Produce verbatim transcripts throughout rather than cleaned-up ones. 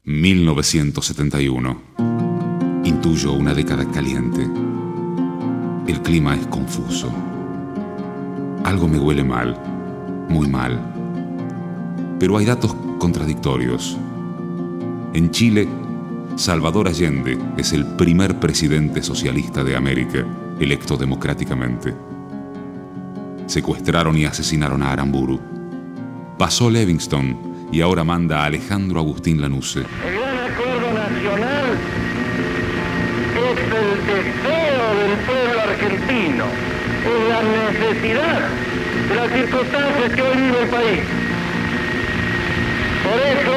mil novecientos setenta y uno. Intuyo una década caliente. El clima es confuso. Algo me huele mal, muy mal. Pero hay datos contradictorios. En Chile, Salvador Allende es el primer presidente socialista de América electo democráticamente. Secuestraron y asesinaron a Aramburu. Pasó Livingston y ahora manda a Alejandro Agustín Lanusse. El gran acuerdo nacional es el deseo del pueblo argentino, es la necesidad de las circunstancias que hoy vive el país. Por eso,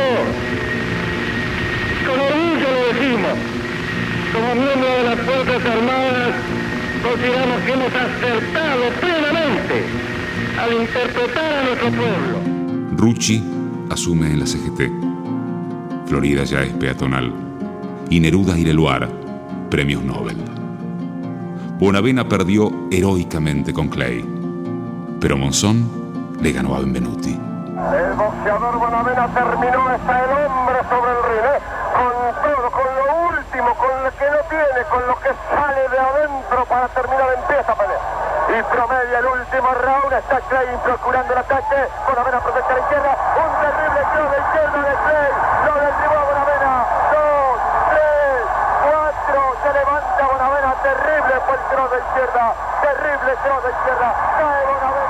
con orgullo lo decimos, como miembros de las Fuerzas Armadas, consideramos que hemos acertado plenamente al interpretar a nuestro pueblo. Rucci asume en la C G T. Florida ya es peatonal. Y Neruda y Leluar, premios Nobel. Bonavena perdió heroicamente con Clay, pero Monzón le ganó a Benvenuti. El boxeador Bonavena terminó, está el hombre sobre el ring, ¿eh? Con todo, con lo último, con lo que no tiene, con lo que sale de adentro para terminar, empieza a pelear. Y promedia el último round, está Clay procurando el ataque, Bonavena protege a la izquierda, un terrible cross de izquierda de Clay, lo derribó Bonavena, dos, tres, cuatro, se levanta Bonavena, terrible fue el cross de izquierda, terrible cross de izquierda, cae Bonavena.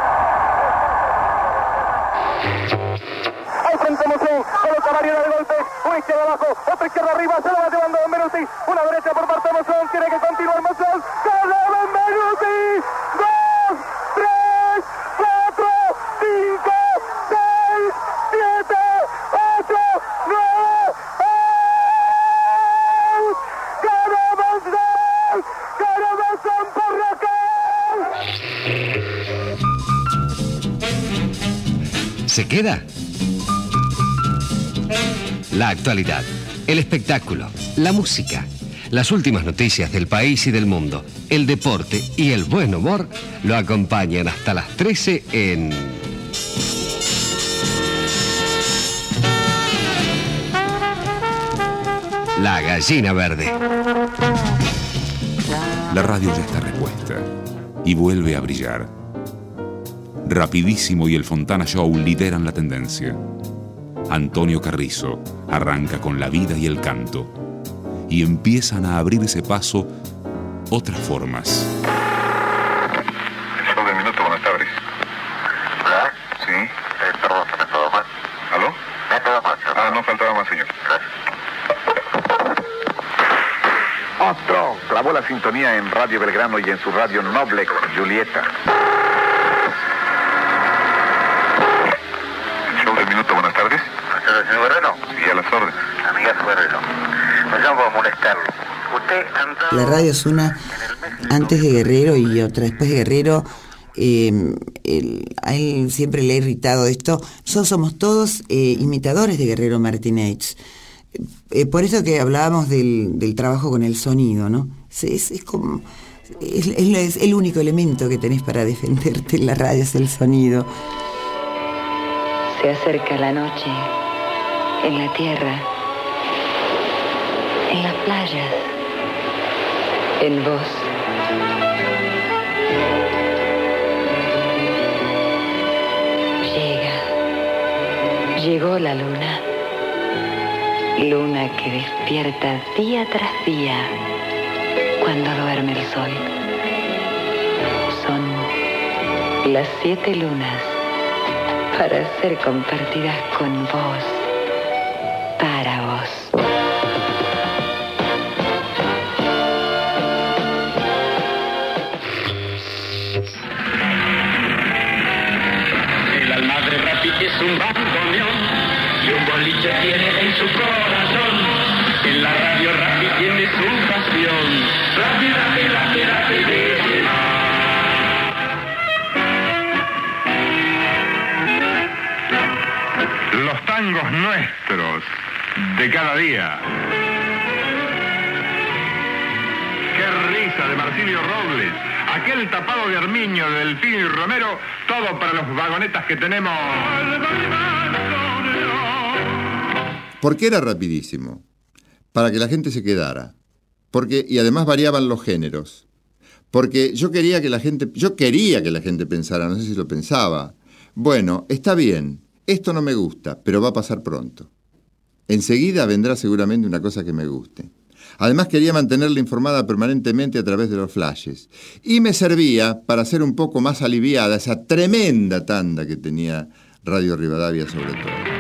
Al frente Monzón, coloca variedad de golpes, una izquierda abajo, otra izquierda arriba, se la va llevando Benvenuti, una derecha por parte de Monzón, tiene que continuar Monzón, ¡gana Benvenuti! ¡Dos, tres, cuatro, cinco, seis, siete, ocho, nueve, ¡out! ¡Gana Monzón! ¡Gana Monzón por nocaut! ¿Se queda? La actualidad, el espectáculo, la música, las últimas noticias del país y del mundo, el deporte y el buen humor lo acompañan hasta las trece en... La Gallina Verde. La radio ya está repuesta y vuelve a brillar. Rapidísimo y el Fontana Show lideran la tendencia. Antonio Carrizo arranca con la vida y el canto y empiezan a abrirse paso otras formas. El show del minuto, buenas tardes. ¿Hola? Sí. Eh, perdón, ¿se me quedó más? ¿Aló? Me quedó más. Ah, no faltaba más, señor. Gracias. Otro clavó la sintonía en Radio Belgrano y en su radio Noble Julieta. El show del minuto, buenas tardes. ¿Señor Guerrero? Sí, a las órdenes. Amiga Guerrero, no llamo a molestarlo. Usted anda... La radio es una antes de Guerrero y otra después de Guerrero. Eh, él, a él siempre le ha irritado esto. Nosotros somos todos eh, imitadores de Guerrero Martínez. Eh, por eso que hablábamos del, del trabajo con el sonido, ¿no? Es, es como... Es, es, es el único elemento que tenés para defenderte en la radio, es el sonido. Se acerca la noche, en la tierra, en las playas, en vos. Llega, llegó la luna, luna que despierta día tras día cuando duerme el sol. Son las siete lunas para ser compartidas con vos, para vos. El alma de Rapi es un bandoneón y un boliche tiene en su corazón. En la radio Rapi tiene su pasión. Rapi, Rapi, Rapi, Rapi, Rapi. Los tangos nuestros de cada día. Qué risa de Marsilio Robles. Aquel tapado de Armiño, de Delfín y Romero, todo para los vagonetas que tenemos. ¿Por qué era rapidísimo? Para que la gente se quedara. Porque, y además variaban los géneros. Porque yo quería que la gente, yo quería que la gente pensara, no sé si lo pensaba. Bueno, está bien, esto no me gusta, pero va a pasar pronto. Enseguida vendrá seguramente una cosa que me guste. Además quería mantenerla informada permanentemente a través de los flashes. Y me servía para hacer un poco más aliviada esa tremenda tanda que tenía Radio Rivadavia sobre todo.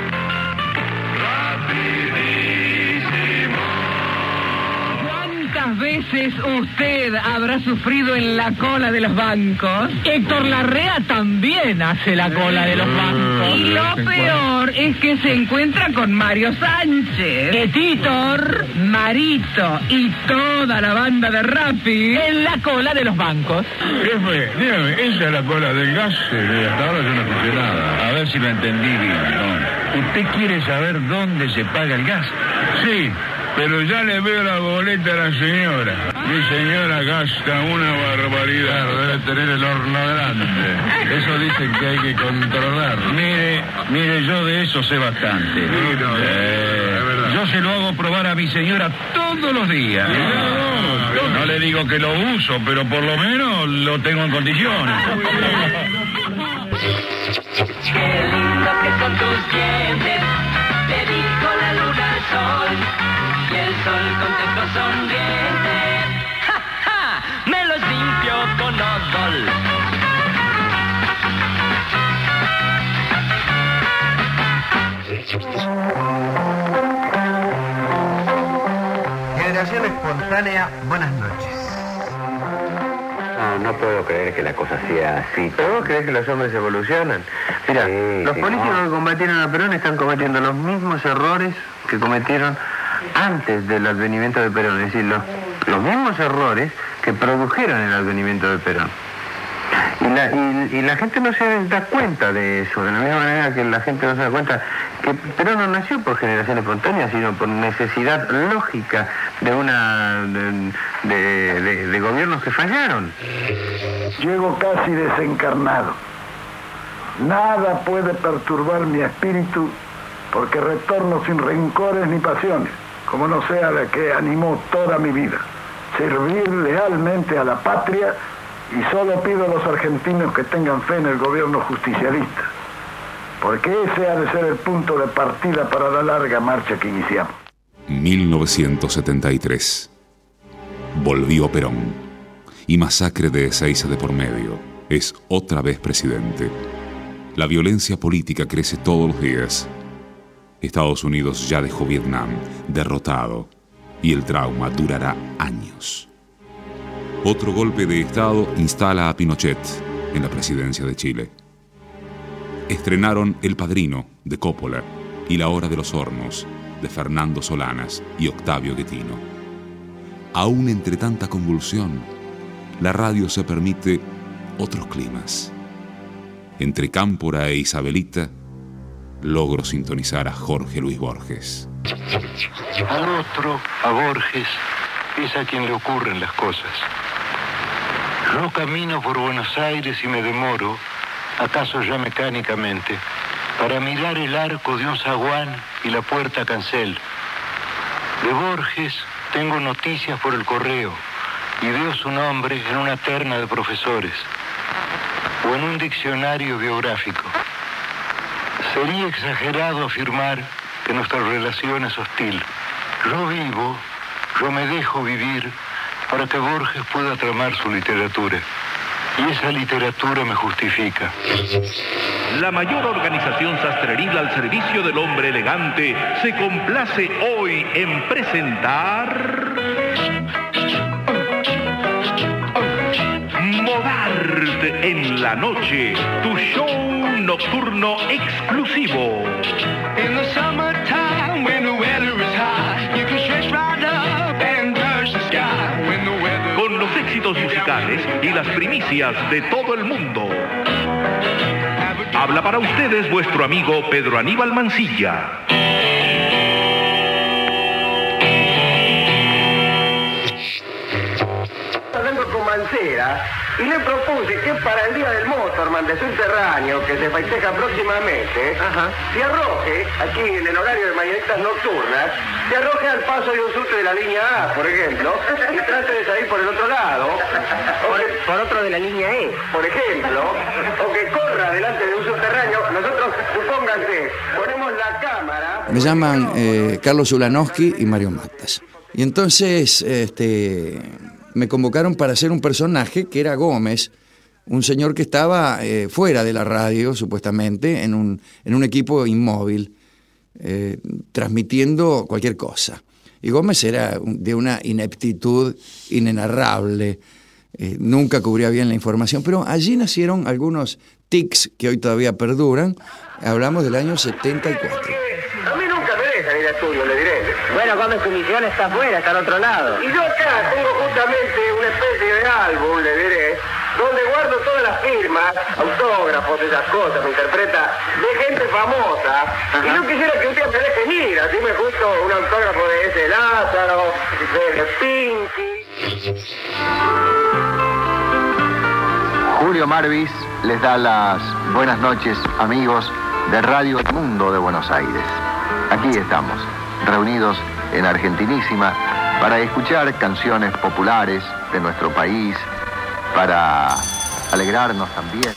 ¿Cuántas veces usted habrá sufrido en la cola de los bancos? Héctor Larrea también hace la cola de los bancos. Y lo peor es que se encuentra con Mario Sánchez, que Titor, Marito y toda la banda de Rappi en la cola de los bancos. Jefe, dígame, ¿esa es la cola del gas? Hasta ahora yo no escuché nada. A ver si lo entendí bien, ¿no? ¿Usted quiere saber dónde se paga el gas? Sí. Pero ya le veo la boleta a la señora. Mi señora gasta una barbaridad. Debe tener el horno grande. Eso dicen que hay que controlar. Mire, mire, yo de eso sé bastante. Sí, no, eh, es verdad. Yo se lo hago probar a mi señora todos los días. No, no, no le digo que lo uso, pero por lo menos lo tengo en condiciones. Qué lindo que son tus dientes, te dijo la luna al sol. Y el sol contento sonriente, ¡ja, ja! Me los limpio con Odol. Generación Espontánea, buenas noches. No, no puedo creer que la cosa sea así. ¿Pero vos crees que los hombres evolucionan? Mira, sí, los sí, políticos no. que combatieron a Perón están cometiendo los mismos errores que cometieron antes del advenimiento de Perón, es decir, los, los mismos errores que produjeron el advenimiento de Perón. Y la, y, y la gente no se da cuenta de eso, de la misma manera que la gente no se da cuenta que Perón no nació por generación espontánea, sino por necesidad lógica de una de, de, de, de gobiernos que fallaron. Llego casi desencarnado. Nada puede perturbar mi espíritu porque retorno sin rencores ni pasiones, como no sea la que animó toda mi vida, servir lealmente a la patria, y solo pido a los argentinos que tengan fe en el gobierno justicialista, porque ese ha de ser el punto de partida para la larga marcha que iniciamos. mil novecientos setenta y tres. Volvió Perón, y masacre de Ezeiza de por medio. Es otra vez presidente. La violencia política crece todos los días. Estados Unidos ya dejó Vietnam derrotado y el trauma durará años. Otro golpe de Estado instala a Pinochet en la presidencia de Chile. Estrenaron El Padrino de Coppola y La Hora de los Hornos de Fernando Solanas y Octavio Guettino. Aún entre tanta convulsión, la radio se permite otros climas. Entre Cámpora e Isabelita, logro sintonizar a Jorge Luis Borges. Al otro, a Borges, es a quien le ocurren las cosas. Yo camino por Buenos Aires y me demoro, acaso ya mecánicamente, para mirar el arco de un zaguán y la puerta cancel. De Borges tengo noticias por el correo y veo su nombre en una terna de profesores o en un diccionario biográfico. Sería exagerado afirmar que nuestra relación es hostil. Yo vivo, yo me dejo vivir para que Borges pueda tramar su literatura. Y esa literatura me justifica. La mayor organización sastreril al servicio del hombre elegante se complace hoy en presentar Modart en la noche, tu show nocturno exclusivo. In the summertime when the weather is hot, you can stretch right up and touch the sky. When the weather... Con los éxitos musicales y las primicias de todo el mundo. Habla para ustedes vuestro amigo Pedro Aníbal Mancilla. Hablando con Mancera, y le propuse que para el Día del Motorman de Subterráneo, que se festeja próximamente, Ajá. se arroje, aquí en el horario de mañanitas nocturnas, se arroje al paso de un subte de la línea A, por ejemplo, y trate de salir por el otro lado. Por, que, por otro de la línea E. Por ejemplo, o que corra delante de un subterráneo. Nosotros, supónganse, ponemos la cámara... Me llaman eh, Carlos Ulanowski y Mario Matas. Y entonces este, me convocaron para hacer un personaje que era Gómez, un señor que estaba eh, fuera de la radio, supuestamente, en un, en un equipo inmóvil, eh, transmitiendo cualquier cosa. Y Gómez era de una ineptitud inenarrable, eh, nunca cubría bien la información, pero allí nacieron algunos tics que hoy todavía perduran. Hablamos del año setenta y cuatro. A mí nunca me dejan ir a estudio, le diré. Bueno, Gómez, tu misión está afuera, está al otro lado. Y yo acá tengo justamente una especie de álbum, le diré, donde guardo todas las firmas, autógrafos, esas cosas, me interpreta, de gente famosa. Ajá. Y yo quisiera que un día me dejen ir, así me justo un autógrafo de ese Lázaro, de Pinky. Julio Marvis les da las buenas noches, amigos de Radio El Mundo de Buenos Aires. Aquí estamos, reunidos en Argentinísima, para escuchar canciones populares de nuestro país, para alegrarnos también.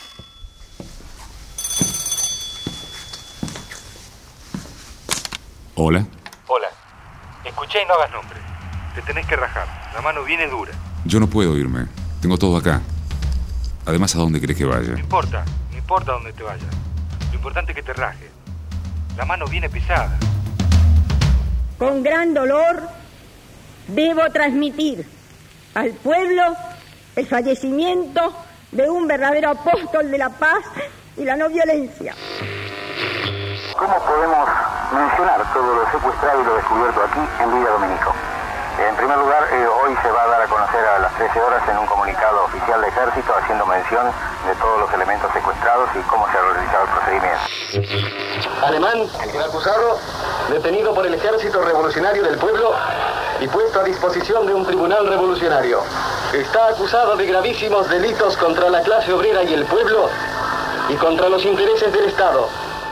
Hola. Hola. Escuchá y no hagas nombre. Te tenés que rajar. La mano viene dura. Yo no puedo irme. Tengo todo acá. Además, ¿a dónde querés que vaya? No importa. No importa dónde te vayas. Lo importante es que te rajes. La mano viene pesada. Con gran dolor debo transmitir al pueblo el fallecimiento de un verdadero apóstol de la paz y la no violencia. ¿Cómo podemos mencionar todo lo secuestrado y lo descubierto aquí en Villa Dominico? En primer lugar, eh, hoy se va a dar a conocer a las trece horas en un comunicado oficial de Ejército haciendo mención de todos los elementos secuestrados y cómo se ha realizado el procedimiento. Alemán, el acusado, detenido por el Ejército Revolucionario del Pueblo y puesto a disposición de un tribunal revolucionario. Está acusado de gravísimos delitos contra la clase obrera y el pueblo y contra los intereses del Estado.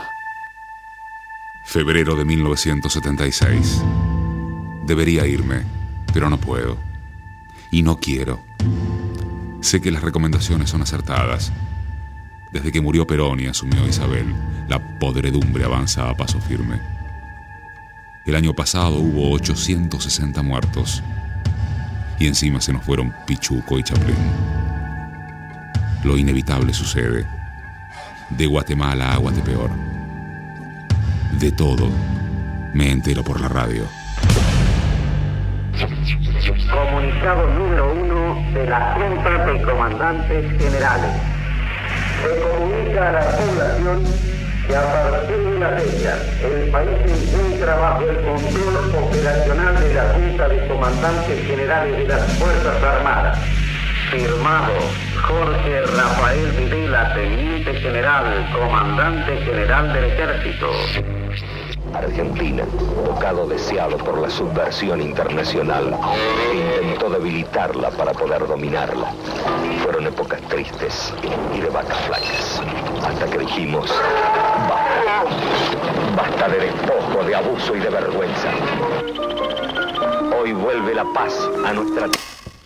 Febrero de mil novecientos setenta y seis. Debería irme, pero no puedo. Y no quiero. Sé que las recomendaciones son acertadas. Desde que murió Perón y asumió Isabel, la podredumbre avanza a paso firme. El año pasado hubo ochocientos sesenta muertos. Y encima se nos fueron Pichuco y Chaplin. Lo inevitable sucede. De Guatemala a Guatepeor. De todo me entero por la radio. Comunicado número uno de la Junta de Comandantes Generales. Se comunica a la población que a partir de la fecha el país se encuentra bajo el control operacional de la Junta de Comandantes Generales de las Fuerzas Armadas. Firmado Jorge Rafael Videla, Teniente General, Comandante General del Ejército. Argentina, bocado deseado por la subversión internacional, intentó debilitarla para poder dominarla. Fueron épocas tristes y de vacas flacas, hasta que dijimos, basta, basta de despojo, de abuso y de vergüenza. Hoy vuelve la paz a nuestra tierra.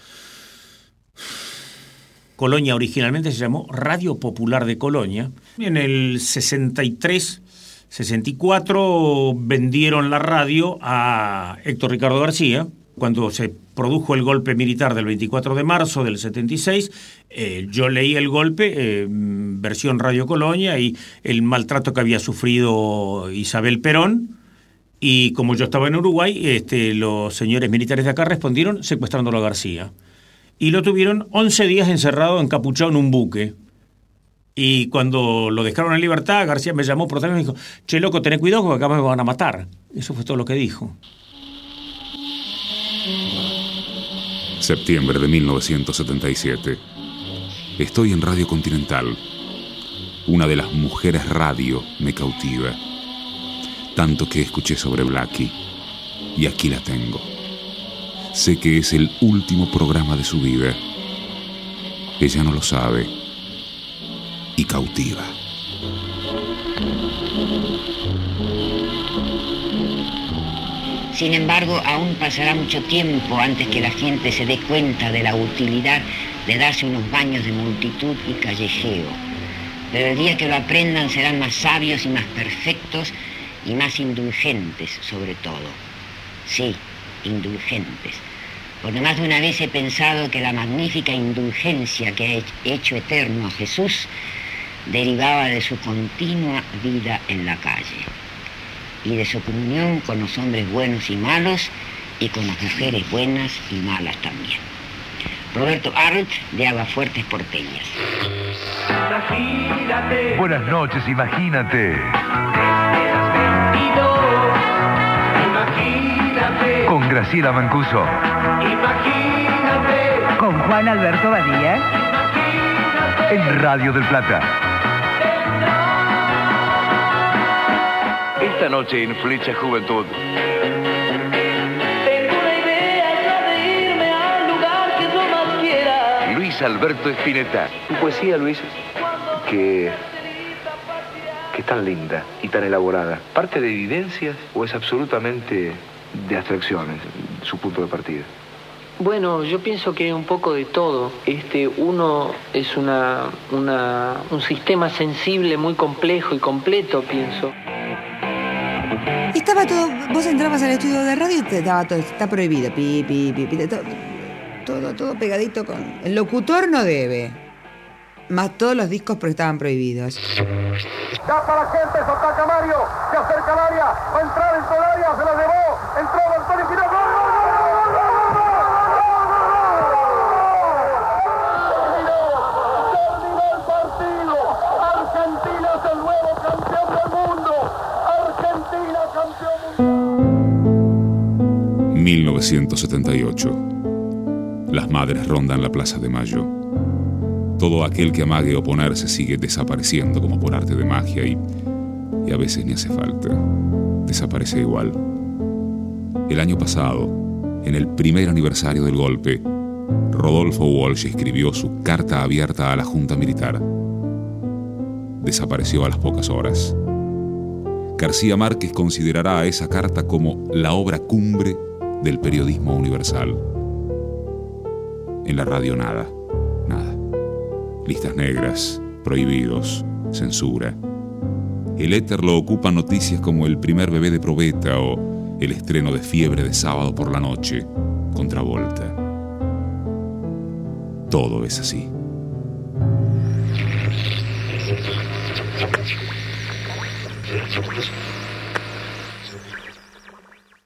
Colonia originalmente se llamó Radio Popular de Colonia. En el sesenta y tres, sesenta y cuatro vendieron la radio a Héctor Ricardo García. Cuando se produjo el golpe militar del veinticuatro de marzo del setenta y seis, eh, yo leí el golpe, eh, versión Radio Colonia, y el maltrato que había sufrido Isabel Perón. Y como yo estaba en Uruguay, este, los señores militares de acá respondieron secuestrándolo a García. Y lo tuvieron once días encerrado, encapuchado en un buque. Y cuando lo dejaron en libertad, García me llamó por teléfono y me dijo, che, loco, tené cuidado porque acá me van a matar. Eso fue todo lo que dijo. Septiembre de mil novecientos setenta y siete. Estoy en Radio Continental. Una de las mujeres radio me cautiva. Tanto que escuché sobre Blackie. Y aquí la tengo. Sé que es el último programa de su vida. Ella no lo sabe y cautiva. Sin embargo, aún pasará mucho tiempo antes que la gente se dé cuenta de la utilidad de darse unos baños de multitud y callejeo. Pero el día que lo aprendan serán más sabios y más perfectos y más indulgentes, sobre todo. Sí, indulgentes. Porque más de una vez he pensado que la magnífica indulgencia que ha hecho eterno a Jesús derivaba de su continua vida en la calle y de su comunión con los hombres buenos y malos y con las mujeres buenas y malas también. Roberto Arlt, de Aguafuertes Porteñas. Imagínate. Buenas noches, imagínate. Imagínate. Con Graciela Mancuso. Imagínate. Con Juan Alberto Badía. Imagínate. En Radio del Plata. Esta noche en Flecha Juventud. Tengo una idea de irme al lugar que yo más quiera. Luis Alberto Spinetta. Tu poesía, Luis, que, que es tan linda y tan elaborada. ¿Parte de evidencias o es absolutamente de abstracciones su punto de partida? Bueno, yo pienso que un poco de todo. Este, uno es una, una, un sistema sensible muy complejo y completo, pienso. Y estaba todo, vos entrabas al estudio de radio y te estaba todo, está prohibido, pi, pi, pi, pi, todo, todo, todo pegadito con... El locutor no debe, más todos los discos porque estaban prohibidos. Ya para la gente, se ataca Mario, se acerca al área, va a entrar en todo el área, se la llevó, entró Antonio Quiroz, ¡gol, gol, gol, gol, gol, gol! Terminó el partido, Argentina es el nuevo campeón del mundo, Argentina campeón mundial. mil novecientos setenta y ocho. Las madres rondan la Plaza de Mayo. Todo aquel que amague oponerse sigue desapareciendo como por arte de magia y, y a veces ni hace falta. Desaparece igual. El año pasado, en el primer aniversario del golpe, Rodolfo Walsh escribió su carta abierta a la Junta Militar. Desapareció a las pocas horas. García Márquez considerará a esa carta como la obra cumbre del periodismo universal. En la radio nada, nada. Listas negras, prohibidos, censura. El éter lo ocupan noticias como el primer bebé de probeta o el estreno de Fiebre de sábado por la noche, con Travolta. Todo es así. Thank you.